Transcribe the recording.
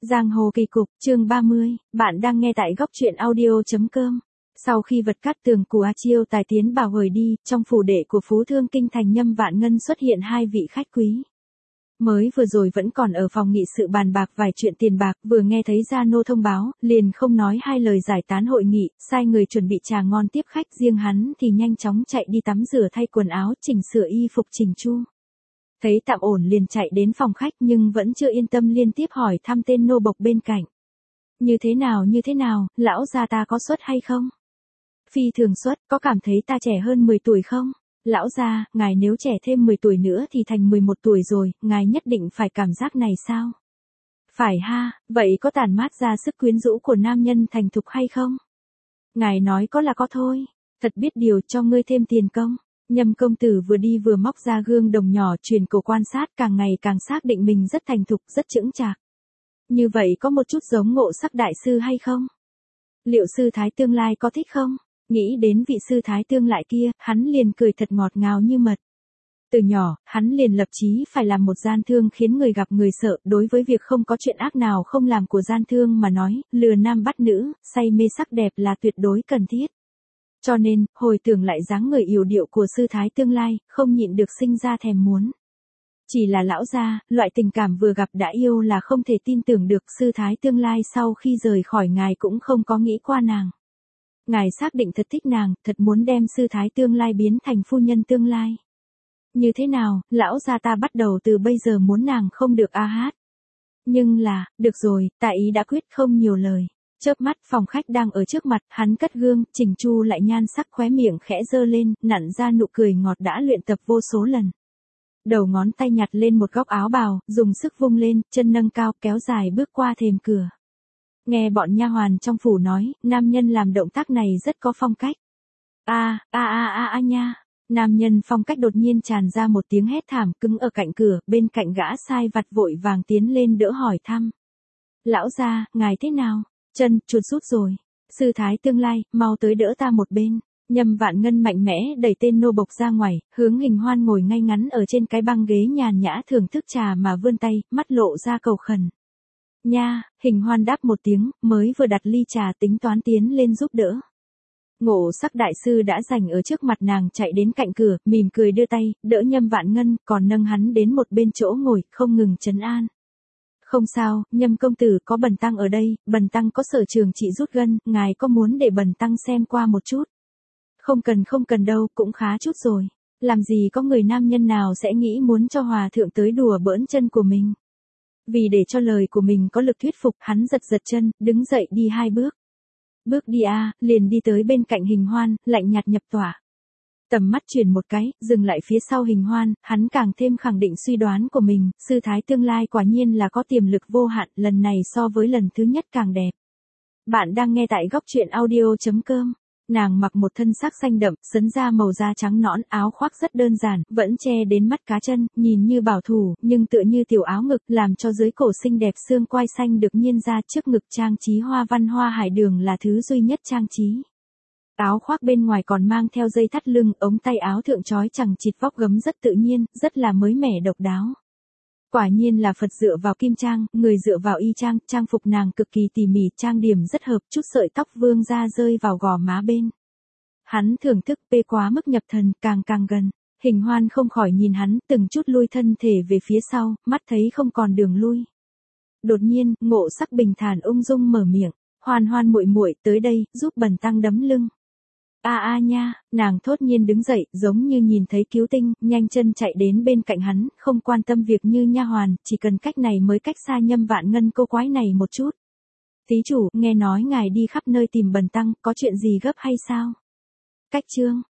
Giang hồ kỳ cục, chương 30, bạn đang nghe tại góc truyện audio.com. Sau khi vật cát tường của A Chiêu tài tiến bảo hời đi, trong phủ đệ của Phú Thương Kinh thành Nhâm Vạn Ngân xuất hiện hai vị khách quý. Mới vừa rồi vẫn còn ở phòng nghị sự bàn bạc vài chuyện tiền bạc, vừa nghe thấy Gia Nô thông báo, liền không nói hai lời giải tán hội nghị, sai người chuẩn bị trà ngon tiếp khách, riêng hắn thì nhanh chóng chạy đi tắm rửa thay quần áo, chỉnh sửa y phục chỉnh chu. Thấy tạm ổn liền chạy đến phòng khách nhưng vẫn chưa yên tâm liên tiếp hỏi thăm tên nô bộc bên cạnh. Như thế nào, lão gia ta có xuất hay không? Phi thường xuất, có cảm thấy ta trẻ hơn 10 tuổi không? Lão gia, ngài nếu trẻ thêm 10 tuổi nữa thì thành 11 tuổi rồi, ngài nhất định phải cảm giác này sao? Phải ha, vậy có tản mát ra sức quyến rũ của nam nhân thành thục hay không? Ngài nói có là có thôi, thật biết điều cho ngươi thêm tiền công. Nhâm công tử vừa đi vừa móc ra gương đồng nhỏ truyền cổ quan sát, càng ngày càng xác định mình rất thành thục, rất chững chạc. Như vậy có một chút giống Ngộ Sắc đại sư hay không? Liệu sư thái tương lai có thích không? Nghĩ đến vị sư thái tương lại kia, hắn liền cười thật ngọt ngào như mật. Từ nhỏ, hắn liền lập chí phải làm một gian thương khiến người gặp người sợ, đối với việc không có chuyện ác nào không làm của gian thương mà nói, lừa nam bắt nữ, say mê sắc đẹp là tuyệt đối cần thiết. Cho nên, hồi tưởng lại dáng người yểu điệu của sư thái tương lai, không nhịn được sinh ra thèm muốn. Chỉ là lão gia, loại tình cảm vừa gặp đã yêu là không thể tin tưởng được, sư thái tương lai sau khi rời khỏi ngài cũng không có nghĩ qua nàng. Ngài xác định thật thích nàng, thật muốn đem sư thái tương lai biến thành phu nhân tương lai. Như thế nào, lão gia ta bắt đầu từ bây giờ muốn nàng không được a hát. Nhưng là, được rồi, ta ý đã quyết không nhiều lời. Chớp mắt phòng khách đang ở trước mặt, hắn cất gương, chỉnh chu lại nhan sắc, khóe miệng khẽ giơ lên, nặn ra nụ cười ngọt đã luyện tập vô số lần. Đầu ngón tay nhặt lên một góc áo bào, dùng sức vung lên, chân nâng cao, kéo dài bước qua thềm cửa. Nghe bọn nha hoàn trong phủ nói, nam nhân làm động tác này rất có phong cách. A nha. Nam nhân phong cách đột nhiên tràn ra một tiếng hét thảm, cứng ở cạnh cửa, bên cạnh gã sai vặt vội vàng tiến lên đỡ hỏi thăm. Lão gia, ngài thế nào? Chân, chuột rút rồi. Sư thái tương lai, mau tới đỡ ta một bên. Nhâm Vạn Ngân mạnh mẽ đẩy tên nô bộc ra ngoài, hướng Hình Hoan ngồi ngay ngắn ở trên cái băng ghế nhàn nhã thưởng thức trà mà vươn tay, mắt lộ ra cầu khẩn. Nha, Hình Hoan đáp một tiếng, mới vừa đặt ly trà tính toán tiến lên giúp đỡ. Ngộ Sắc đại sư đã giành ở trước mặt nàng, chạy đến cạnh cửa, mỉm cười đưa tay, đỡ Nhâm Vạn Ngân, còn nâng hắn đến một bên chỗ ngồi, không ngừng trấn an. Không sao, Nhâm công tử có bần tăng ở đây, bần tăng có sở trường trị rút gân, ngài có muốn để bần tăng xem qua một chút? Không cần đâu, cũng khá chút rồi. Làm gì có người nam nhân nào sẽ nghĩ muốn cho hòa thượng tới đùa bỡn chân của mình. Vì để cho lời của mình có lực thuyết phục, hắn giật chân, đứng dậy đi 2 bước. Bước đi liền đi tới bên cạnh Hình Hoan, lạnh nhạt nhập tỏa. Tầm mắt chuyển một cái, dừng lại phía sau Hình Hoan, hắn càng thêm khẳng định suy đoán của mình, sư thái tương lai quả nhiên là có tiềm lực vô hạn, lần này so với lần thứ nhất càng đẹp. Bạn đang nghe tại góc truyện audio.com. Nàng mặc một thân sắc xanh đậm, sấn ra màu da trắng nõn, áo khoác rất đơn giản, vẫn che đến mắt cá chân, nhìn như bảo thủ, nhưng tựa như tiểu áo ngực, làm cho dưới cổ xinh đẹp xương quai xanh được nhiên ra, trước ngực trang trí hoa văn hoa hải đường là thứ duy nhất trang trí. Áo khoác bên ngoài còn mang theo dây thắt lưng, ống tay áo thượng trói chằng chịt, vóc gấm rất tự nhiên, rất là mới mẻ độc đáo. Quả nhiên là Phật dựa vào kim trang, người dựa vào y trang, trang phục nàng cực kỳ tỉ mỉ, trang điểm rất hợp, chút sợi tóc vương ra rơi vào gò má bên. Hắn thưởng thức bê quá mức nhập thần, càng gần. Hình Hoan không khỏi nhìn hắn, từng chút lui thân thể về phía sau, mắt thấy không còn đường lui. Đột nhiên, Ngộ Sắc bình thản ung dung mở miệng, Hoan muội muội tới đây, giúp bần tăng đấm lưng. Nha, nàng thốt nhiên đứng dậy, giống như nhìn thấy cứu tinh, nhanh chân chạy đến bên cạnh hắn, không quan tâm việc như nha hoàn, chỉ cần cách này mới cách xa Nhâm Vạn Ngân cô quái này một chút. Thí chủ, nghe nói ngài đi khắp nơi tìm bần tăng, có chuyện gì gấp hay sao? Cách chương,